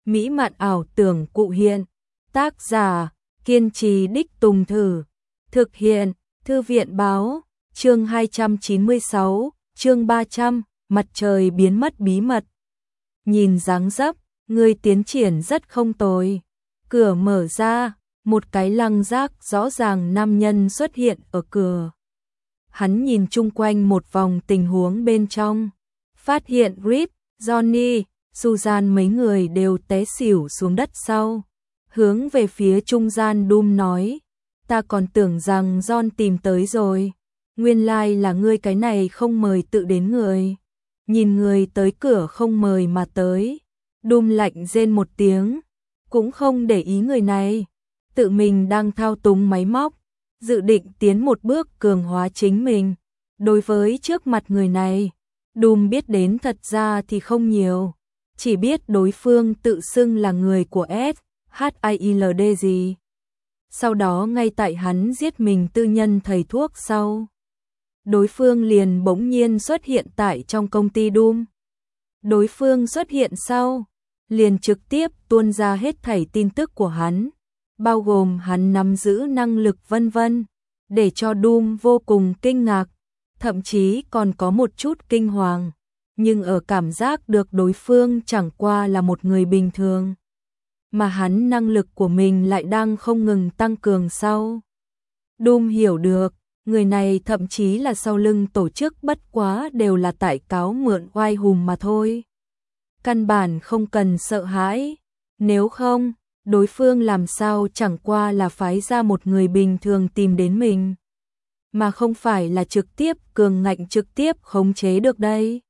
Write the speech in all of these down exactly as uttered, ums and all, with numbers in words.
mỹ mạn ảo tưởng cụ hiện. Tác giả, kiên trì đích tùng thử. Thực hiện, Thư viện báo, chương hai trăm chín mươi sáu, chương ba trăm, mặt trời biến mất bí mật. Nhìn dáng dấp, người tiến triển rất không tồi. Cửa mở ra, một cái lăng giác rõ ràng nam nhân xuất hiện ở cửa. Hắn nhìn chung quanh một vòng tình huống bên trong, phát hiện Rip, Johnny, Susan mấy người đều té xỉu xuống đất sau. Hướng về phía trung gian Doom nói, ta còn tưởng rằng John tìm tới rồi, nguyên lai là ngươi cái này không mời tự đến người. Nhìn người tới cửa không mời mà tới, Doom lạnh rên một tiếng, cũng không để ý người này, tự mình đang thao túng máy móc, dự định tiến một bước cường hóa chính mình. Đối với trước mặt người này, Doom biết đến thật ra thì không nhiều, chỉ biết đối phương tự xưng là người của S H I L D gì. Sau đó ngay tại hắn giết mình tư nhân thầy thuốc sau, đối phương liền bỗng nhiên xuất hiện tại trong công ty Doom. Đối phương xuất hiện sau, liền trực tiếp tuôn ra hết thảy tin tức của hắn, bao gồm hắn nắm giữ năng lực vân vân, để cho Doom vô cùng kinh ngạc, thậm chí còn có một chút kinh hoàng, nhưng ở cảm giác được đối phương chẳng qua là một người bình thường, mà hắn năng lực của mình lại đang không ngừng tăng cường sau. Doom hiểu được, người này thậm chí là sau lưng tổ chức bất quá đều là tại cáo mượn oai hùng mà thôi. Căn bản không cần sợ hãi, nếu không, đối phương làm sao chẳng qua là phái ra một người bình thường tìm đến mình, mà không phải là trực tiếp cường ngạnh trực tiếp khống chế được đây.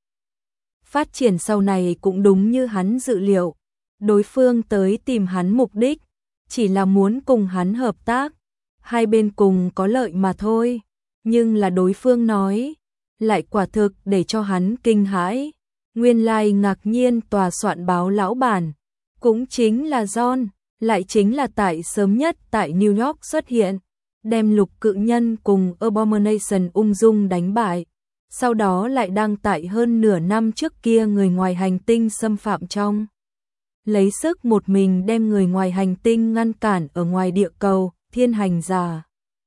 Phát triển sau này cũng đúng như hắn dự liệu, đối phương tới tìm hắn mục đích, chỉ là muốn cùng hắn hợp tác, hai bên cùng có lợi mà thôi, nhưng là đối phương nói, lại quả thực để cho hắn kinh hãi. Nguyên lai ngạc nhiên tòa soạn báo lão bản, cũng chính là John, lại chính là tại sớm nhất tại New York xuất hiện, đem Lục Cự Nhân cùng Abomination ung dung đánh bại, sau đó lại đang tại hơn nửa năm trước kia người ngoài hành tinh xâm phạm trong, lấy sức một mình đem người ngoài hành tinh ngăn cản ở ngoài địa cầu, thiên hành giả.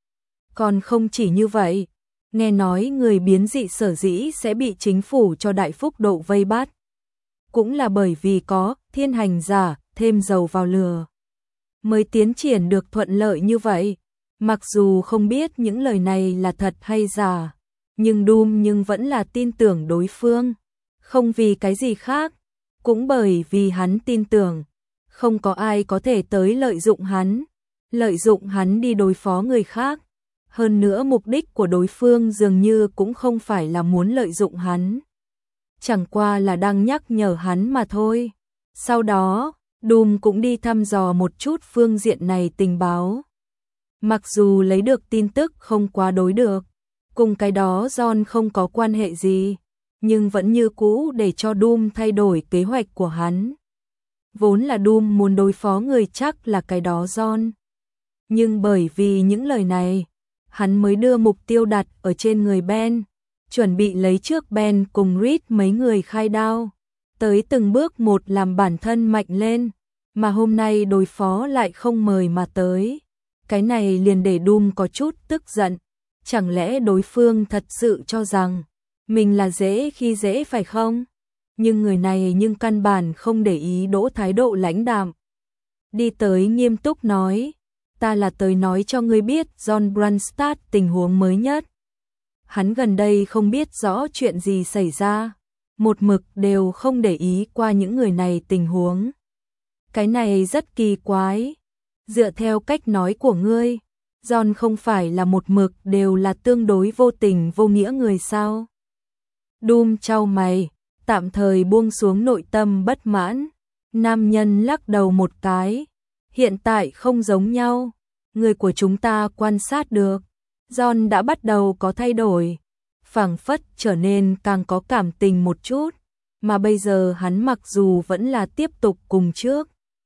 Còn không chỉ như vậy, nghe nói người biến dị sở dĩ sẽ bị chính phủ cho đại phúc độ vây bắt, cũng là bởi vì có thiên hành giả thêm dầu vào lửa, mới tiến triển được thuận lợi như vậy. Mặc dù không biết những lời này là thật hay giả, nhưng Doom nhưng vẫn là tin tưởng đối phương, không vì cái gì khác, cũng bởi vì hắn tin tưởng, không có ai có thể tới lợi dụng hắn, lợi dụng hắn đi đối phó người khác. Hơn nữa mục đích của đối phương dường như cũng không phải là muốn lợi dụng hắn, chẳng qua là đang nhắc nhở hắn mà thôi. Sau đó, Doom cũng đi thăm dò một chút phương diện này tình báo. Mặc dù lấy được tin tức không quá đối được, cùng cái đó John không có quan hệ gì, nhưng vẫn như cũ để cho Doom thay đổi kế hoạch của hắn. Vốn là Doom muốn đối phó người chắc là cái đó John, nhưng bởi vì những lời này, hắn mới đưa mục tiêu đặt ở trên người Ben, chuẩn bị lấy trước Ben cùng Reed mấy người khai đao, tới từng bước một làm bản thân mạnh lên, mà hôm nay đối phó lại không mời mà tới. Cái này liền để Doom có chút tức giận, chẳng lẽ đối phương thật sự cho rằng mình là dễ khi dễ phải không? Nhưng người này nhưng căn bản không để ý đỗ thái độ lãnh đạm. Đi tới nghiêm túc nói, ta là tới nói cho ngươi biết John Brunstad tình huống mới nhất. Hắn gần đây không biết rõ chuyện gì xảy ra, một mực đều không để ý qua những người này tình huống. Cái này rất kỳ quái. Dựa theo cách nói của ngươi, John không phải là một mực đều là tương đối vô tình vô nghĩa người sao? Doom chau mày, tạm thời buông xuống nội tâm bất mãn. Nam nhân lắc đầu một cái. Hiện tại không giống nhau. Người của chúng ta quan sát được, John đã bắt đầu có thay đổi, phảng phất trở nên càng có cảm tình một chút, mà bây giờ hắn mặc dù vẫn là tiếp tục cùng trước.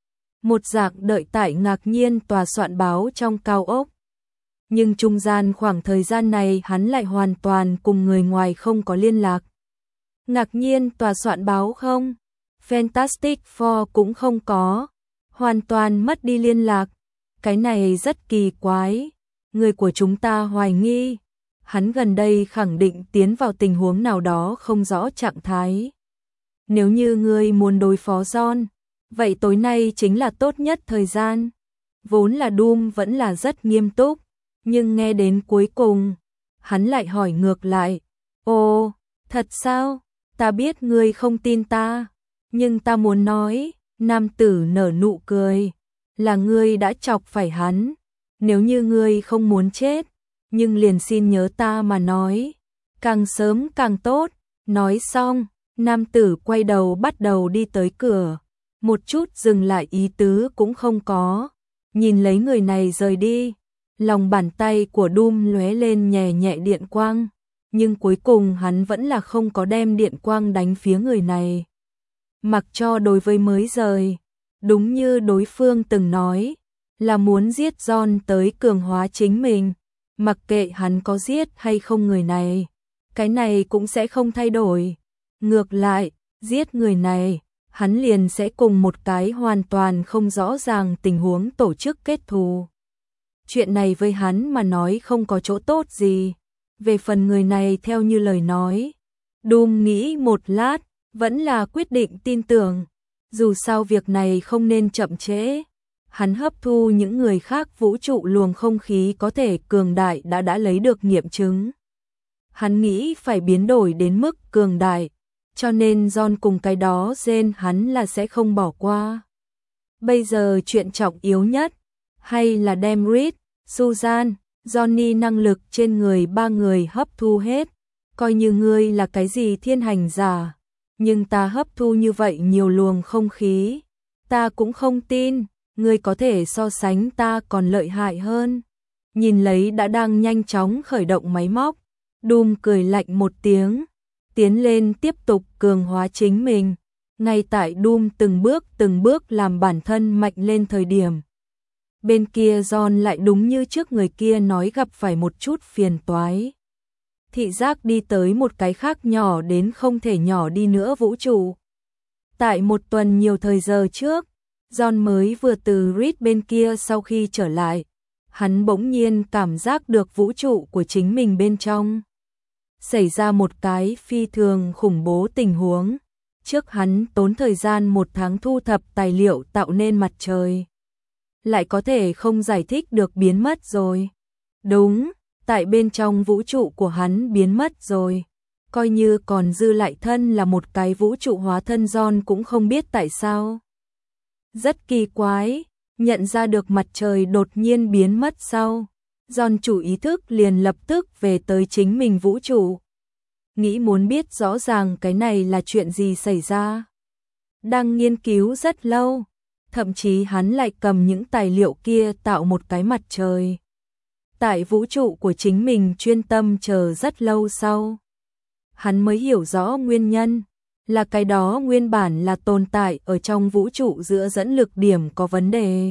Một dạng đợi tại ngạc nhiên tòa soạn báo trong cao ốc. Nhưng trung gian khoảng thời gian này hắn lại hoàn toàn cùng người ngoài không có liên lạc. Ngạc nhiên tòa soạn báo không? Fantastic Four cũng không có, hoàn toàn mất đi liên lạc. Cái này rất kỳ quái, người của chúng ta hoài nghi, hắn gần đây khẳng định tiến vào tình huống nào đó không rõ trạng thái. Nếu như ngươi muốn đối phó John, vậy tối nay chính là tốt nhất thời gian. Vốn là Doom vẫn là rất nghiêm túc, nhưng nghe đến cuối cùng, hắn lại hỏi ngược lại, ồ, thật sao? Ta biết ngươi không tin ta, nhưng ta muốn nói, nam tử nở nụ cười, là ngươi đã chọc phải hắn. Nếu như ngươi không muốn chết, nhưng liền xin nhớ ta mà nói, càng sớm càng tốt. Nói xong, nam tử quay đầu bắt đầu đi tới cửa, một chút dừng lại ý tứ cũng không có, nhìn lấy người này rời đi. Lòng bàn tay của Doom lóe lên nhẹ nhẹ điện quang, nhưng cuối cùng hắn vẫn là không có đem điện quang đánh phía người này. Mặc cho đối với mới rời, đúng như đối phương từng nói, là muốn giết John tới cường hóa chính mình, mặc kệ hắn có giết hay không người này, cái này cũng sẽ không thay đổi. Ngược lại, giết người này, hắn liền sẽ cùng một cái hoàn toàn không rõ ràng tình huống tổ chức kết thù. Chuyện này với hắn mà nói không có chỗ tốt gì. Về phần người này theo như lời nói, Doom nghĩ một lát, vẫn là quyết định tin tưởng. Dù sao việc này không nên chậm trễ. Hắn hấp thu những người khác vũ trụ luồng không khí có thể cường đại đã đã lấy được nghiệm chứng. Hắn nghĩ phải biến đổi đến mức cường đại, cho nên John cùng cái đó gen hắn là sẽ không bỏ qua. Bây giờ chuyện trọng yếu nhất, hay là đem Reed, Susan, Johnny năng lực trên người ba người hấp thu hết. Coi như ngươi là cái gì thiên hành giả, nhưng ta hấp thu như vậy nhiều luồng không khí, ta cũng không tin, ngươi có thể so sánh ta còn lợi hại hơn. Nhìn lấy đã đang nhanh chóng khởi động máy móc, Doom cười lạnh một tiếng, tiến lên tiếp tục cường hóa chính mình. Ngay tại Doom từng bước từng bước làm bản thân mạnh lên thời điểm, bên kia John lại đúng như trước người kia nói gặp phải một chút phiền toái. Thị giác đi tới một cái khác nhỏ đến không thể nhỏ đi nữa vũ trụ. Tại một tuần nhiều thời giờ trước, John mới vừa từ Reed bên kia sau khi trở lại, hắn bỗng nhiên cảm giác được vũ trụ của chính mình bên trong xảy ra một cái phi thường khủng bố tình huống. Trước hắn tốn thời gian một tháng thu thập tài liệu tạo nên mặt trời, lại có thể không giải thích được biến mất rồi. Đúng, tại bên trong vũ trụ của hắn biến mất rồi. Coi như còn dư lại thân là một cái vũ trụ hóa thân, John cũng không biết tại sao. Rất kỳ quái, nhận ra được mặt trời đột nhiên biến mất sau, John chủ ý thức liền lập tức về tới chính mình vũ trụ. Nghĩ muốn biết rõ ràng cái này là chuyện gì xảy ra. Đang nghiên cứu rất lâu, thậm chí hắn lại cầm những tài liệu kia tạo một cái mặt trời. Tại vũ trụ của chính mình chuyên tâm chờ rất lâu sau, hắn mới hiểu rõ nguyên nhân, là cái đó nguyên bản là tồn tại ở trong vũ trụ giữa dẫn lực điểm có vấn đề.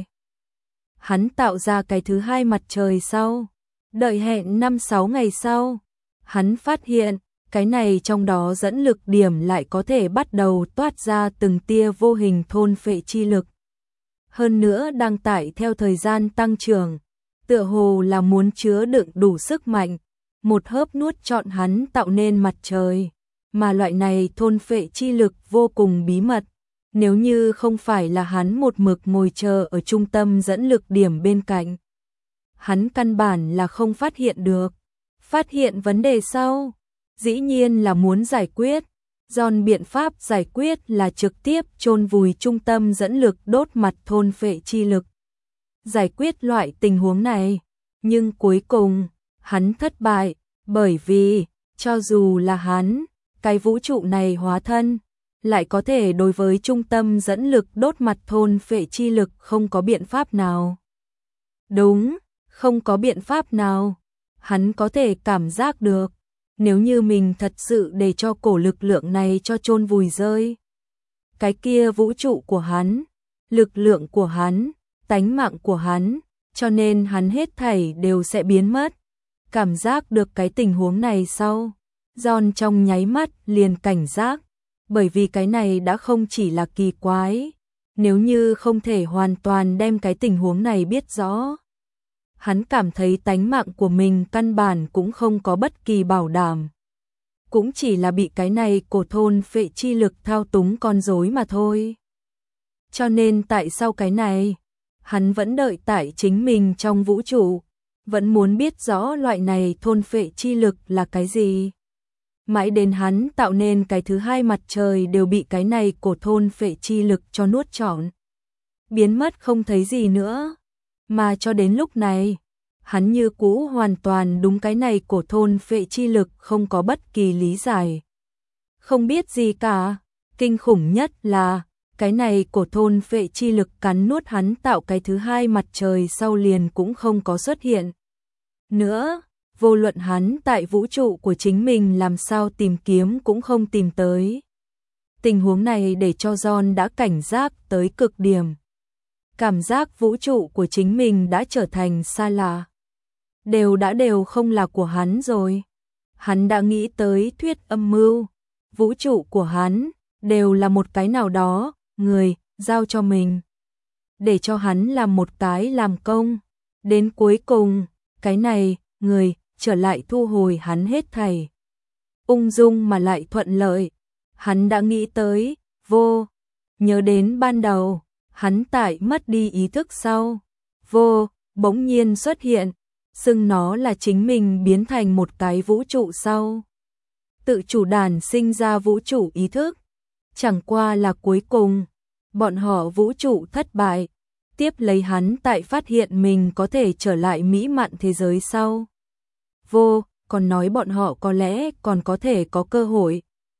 Hắn tạo ra cái thứ hai mặt trời sau, đợi hẹn năm sáu ngày sau, hắn phát hiện, cái này trong đó dẫn lực điểm lại có thể bắt đầu toát ra từng tia vô hình thôn phệ chi lực. Hơn nữa đang tải theo thời gian tăng trưởng, tựa hồ là muốn chứa đựng đủ sức mạnh, một hớp nuốt trọn hắn tạo nên mặt trời. Mà loại này thôn phệ chi lực vô cùng bí mật, nếu như không phải là hắn một mực ngồi chờ ở trung tâm dẫn lực điểm bên cạnh, hắn căn bản là không phát hiện được. Phát hiện vấn đề sau, dĩ nhiên là muốn giải quyết. John biện pháp giải quyết là trực tiếp chôn vùi trung tâm dẫn lực đốt mặt thôn phệ chi lực. Giải quyết loại tình huống này, nhưng cuối cùng, hắn thất bại, bởi vì, cho dù là hắn, cái vũ trụ này hóa thân, lại có thể đối với trung tâm dẫn lực đốt mặt thôn phệ chi lực không có biện pháp nào. Đúng, không có biện pháp nào. Hắn có thể cảm giác được, nếu như mình thật sự để cho cổ lực lượng này cho chôn vùi rơi, cái kia vũ trụ của hắn, lực lượng của hắn, tánh mạng của hắn, cho nên hắn hết thảy đều sẽ biến mất. Cảm giác được cái tình huống này sau, John trong nháy mắt liền cảnh giác, bởi vì cái này đã không chỉ là kỳ quái, nếu như không thể hoàn toàn đem cái tình huống này biết rõ. Hắn cảm thấy tánh mạng của mình căn bản cũng không có bất kỳ bảo đảm. Cũng chỉ là bị cái này cổ thôn phệ chi lực thao túng con rối mà thôi. Cho nên tại sao cái này, hắn vẫn đợi tại chính mình trong vũ trụ, vẫn muốn biết rõ loại này thôn phệ chi lực là cái gì. Mãi đến hắn tạo nên cái thứ hai mặt trời đều bị cái này cổ thôn phệ chi lực cho nuốt trọn. Biến mất không thấy gì nữa. Mà cho đến lúc này, hắn như cũ hoàn toàn đúng cái này cổ thôn phệ chi lực không có bất kỳ lý giải. Không biết gì cả, kinh khủng nhất là, cái này cổ thôn phệ chi lực cắn nuốt hắn tạo cái thứ hai mặt trời sau liền cũng không có xuất hiện. Nữa, vô luận hắn tại vũ trụ của chính mình làm sao tìm kiếm cũng không tìm tới. Tình huống này để cho John đã cảnh giác tới cực điểm. Cảm giác vũ trụ của chính mình đã trở thành xa lạ. Đều đã đều không là của hắn rồi. Hắn đã nghĩ tới thuyết âm mưu. Vũ trụ của hắn đều là một cái nào đó, người, giao cho mình. Để cho hắn làm một cái làm công. Đến cuối cùng, cái này, người, trở lại thu hồi hắn hết thảy. Ung dung mà lại thuận lợi. Hắn đã nghĩ tới, vô. Nhớ đến ban đầu, hắn tại mất đi ý thức sau. Vô, bỗng nhiên xuất hiện. Xưng nó là chính mình biến thành một cái vũ trụ sau. Tự chủ đản sinh ra vũ trụ ý thức. Chẳng qua là cuối cùng, bọn họ vũ trụ thất bại. Tiếp lấy hắn tại phát hiện mình có thể trở lại mỹ mạn thế giới sau. Vô, còn nói bọn họ có lẽ còn có thể có cơ hội.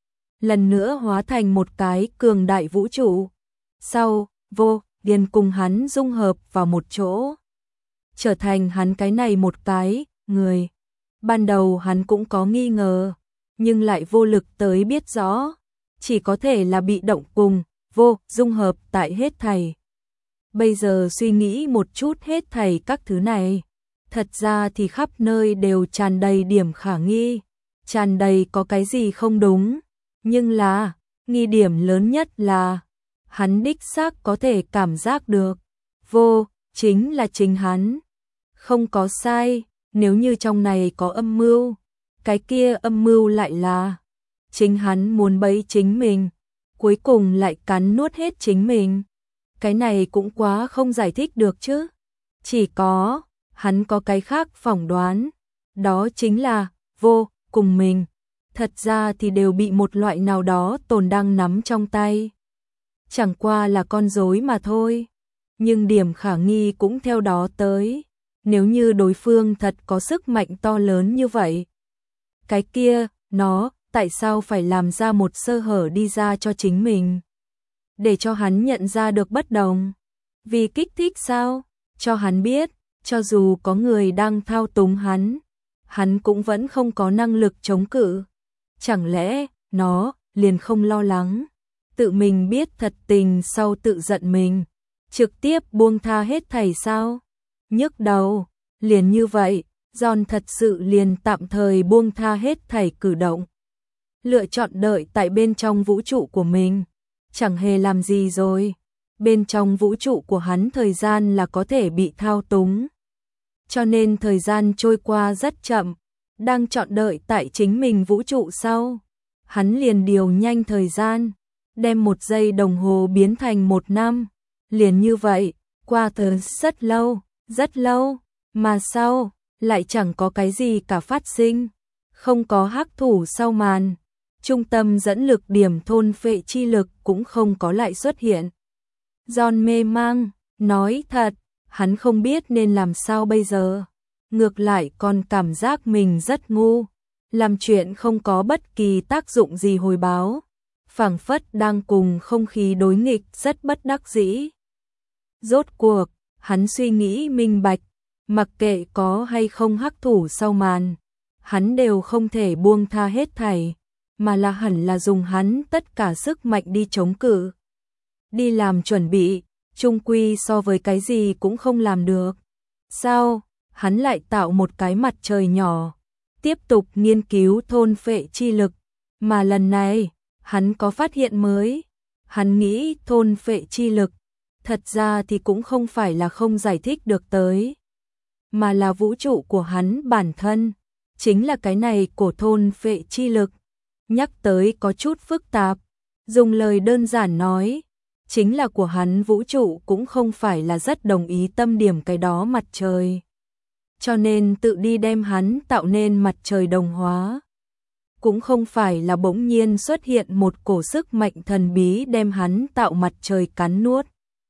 Lần nữa hóa thành một cái cường đại vũ trụ. Sau, vô, điền cùng hắn dung hợp vào một chỗ. Trở thành hắn cái này một cái, người. Ban đầu hắn cũng có nghi ngờ, nhưng lại vô lực tới biết rõ. Chỉ có thể là bị động cùng, vô, dung hợp tại hết thảy. Bây giờ suy nghĩ một chút hết thảy các thứ này. Thật ra thì khắp nơi đều tràn đầy điểm khả nghi. Tràn đầy có cái gì không đúng. Nhưng là, nghi điểm lớn nhất là, hắn đích xác có thể cảm giác được. Vô, chính là chính hắn. Không có sai, nếu như trong này có âm mưu, cái kia âm mưu lại là chính hắn muốn bẫy chính mình, cuối cùng lại cắn nuốt hết chính mình. Cái này cũng quá không giải thích được chứ. Chỉ có, hắn có cái khác phỏng đoán, đó chính là, vô, cùng mình. Thật ra thì đều bị một loại nào đó tồn đang nắm trong tay. Chẳng qua là con rối mà thôi. Nhưng điểm khả nghi cũng theo đó tới. Nếu như đối phương thật có sức mạnh to lớn như vậy, cái kia, nó, tại sao phải làm ra một sơ hở đi ra cho chính mình? Để cho hắn nhận ra được bất đồng. Vì kích thích sao? Cho hắn biết, cho dù có người đang thao túng hắn, hắn cũng vẫn không có năng lực chống cự. Chẳng lẽ, nó, liền không lo lắng, tự mình biết thật tình sau tự giận mình, trực tiếp buông tha hết thảy sao? Nhức đầu, liền như vậy, John thật sự liền tạm thời buông tha hết thảy cử động. Lựa chọn đợi tại bên trong vũ trụ của mình, chẳng hề làm gì rồi. Bên trong vũ trụ của hắn thời gian là có thể bị thao túng. Cho nên thời gian trôi qua rất chậm, đang chọn đợi tại chính mình vũ trụ sau. Hắn liền điều nhanh thời gian, đem một giây đồng hồ biến thành một năm. Liền như vậy, qua thời rất lâu, rất lâu, mà sau, lại chẳng có cái gì cả phát sinh. Không có hắc thủ sau màn, trung tâm dẫn lực điểm thôn phệ chi lực cũng không có lại xuất hiện. John mê mang, nói thật, hắn không biết nên làm sao bây giờ. Ngược lại còn cảm giác mình rất ngu, làm chuyện không có bất kỳ tác dụng gì hồi báo. Phảng phất đang cùng không khí đối nghịch rất bất đắc dĩ. Rốt cuộc, hắn suy nghĩ minh bạch, mặc kệ có hay không hắc thủ sau màn, hắn đều không thể buông tha hết thảy, mà là hẳn là dùng hắn tất cả sức mạnh đi chống cự. Đi làm chuẩn bị, chung quy so với cái gì cũng không làm được. Sao, hắn lại tạo một cái mặt trời nhỏ, tiếp tục nghiên cứu thôn phệ chi lực, mà lần này, Hắn có phát hiện mới. Hắn nghĩ thôn phệ chi lực, thật ra thì cũng không phải là không giải thích được tới, mà là vũ trụ của hắn bản thân, chính là cái này của thôn phệ chi lực. Nhắc tới có chút phức tạp, dùng lời đơn giản nói, chính là của hắn vũ trụ cũng không phải là rất đồng ý tâm điểm cái đó mặt trời. Cho nên tự đi đem hắn tạo nên mặt trời đồng hóa. Cũng không phải là bỗng nhiên xuất hiện một cổ sức mạnh thần bí đem hắn tạo mặt trời cắn nuốt.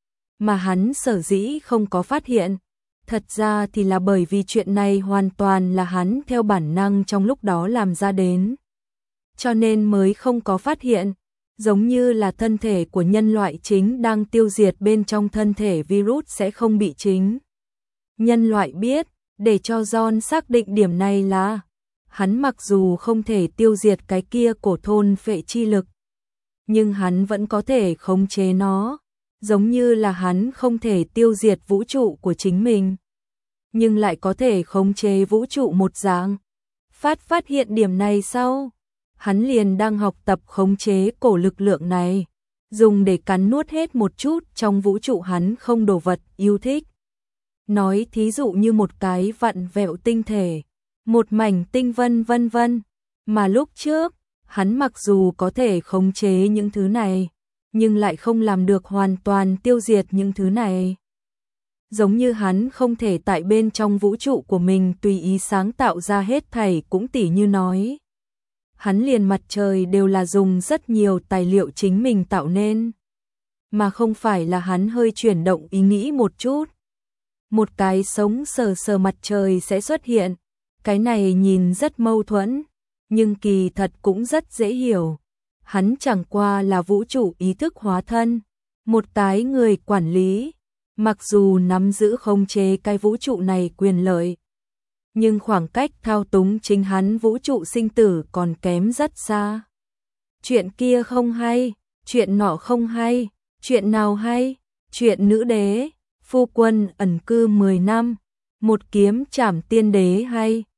Mà hắn sở dĩ không có phát hiện, thật ra thì là bởi vì chuyện này hoàn toàn là hắn theo bản năng trong lúc đó làm ra đến. Cho nên mới không có phát hiện, giống như là thân thể của nhân loại chính đang tiêu diệt bên trong thân thể virus sẽ không bị chính. Nhân loại biết, để cho John xác định điểm này là, hắn mặc dù không thể tiêu diệt cái kia cổ thôn phệ chi lực, nhưng hắn vẫn có thể khống chế nó, giống như là hắn không thể tiêu diệt vũ trụ của chính mình, nhưng lại có thể khống chế vũ trụ một dạng. Phát phát hiện điểm này sau, hắn liền đang học tập khống chế cổ lực lượng này, dùng để cắn nuốt hết một chút trong vũ trụ hắn không đồ vật yêu thích. Nói thí dụ như một cái vặn vẹo tinh thể, một mảnh tinh vân vân vân, mà lúc trước, hắn mặc dù có thể khống chế những thứ này, nhưng lại không làm được hoàn toàn tiêu diệt những thứ này. Giống như hắn không thể tại bên trong vũ trụ của mình tùy ý sáng tạo ra hết thảy, cũng tỉ như nói. Hắn liền mặt trời đều là dùng rất nhiều tài liệu chính mình tạo nên, mà không phải là hắn hơi chuyển động ý nghĩ một chút. Một cái sống sờ sờ mặt trời sẽ xuất hiện, cái này nhìn rất mâu thuẫn, nhưng kỳ thật cũng rất dễ hiểu. Hắn chẳng qua là vũ trụ ý thức hóa thân, một cái người quản lý, mặc dù nắm giữ khống chế cái vũ trụ này quyền lợi, nhưng khoảng cách thao túng chính hắn vũ trụ sinh tử còn kém rất xa. Chuyện kia không hay, chuyện nọ không hay, chuyện nào hay, chuyện nữ đế, phu quân ẩn cư mười năm, một kiếm trảm tiên đế hay.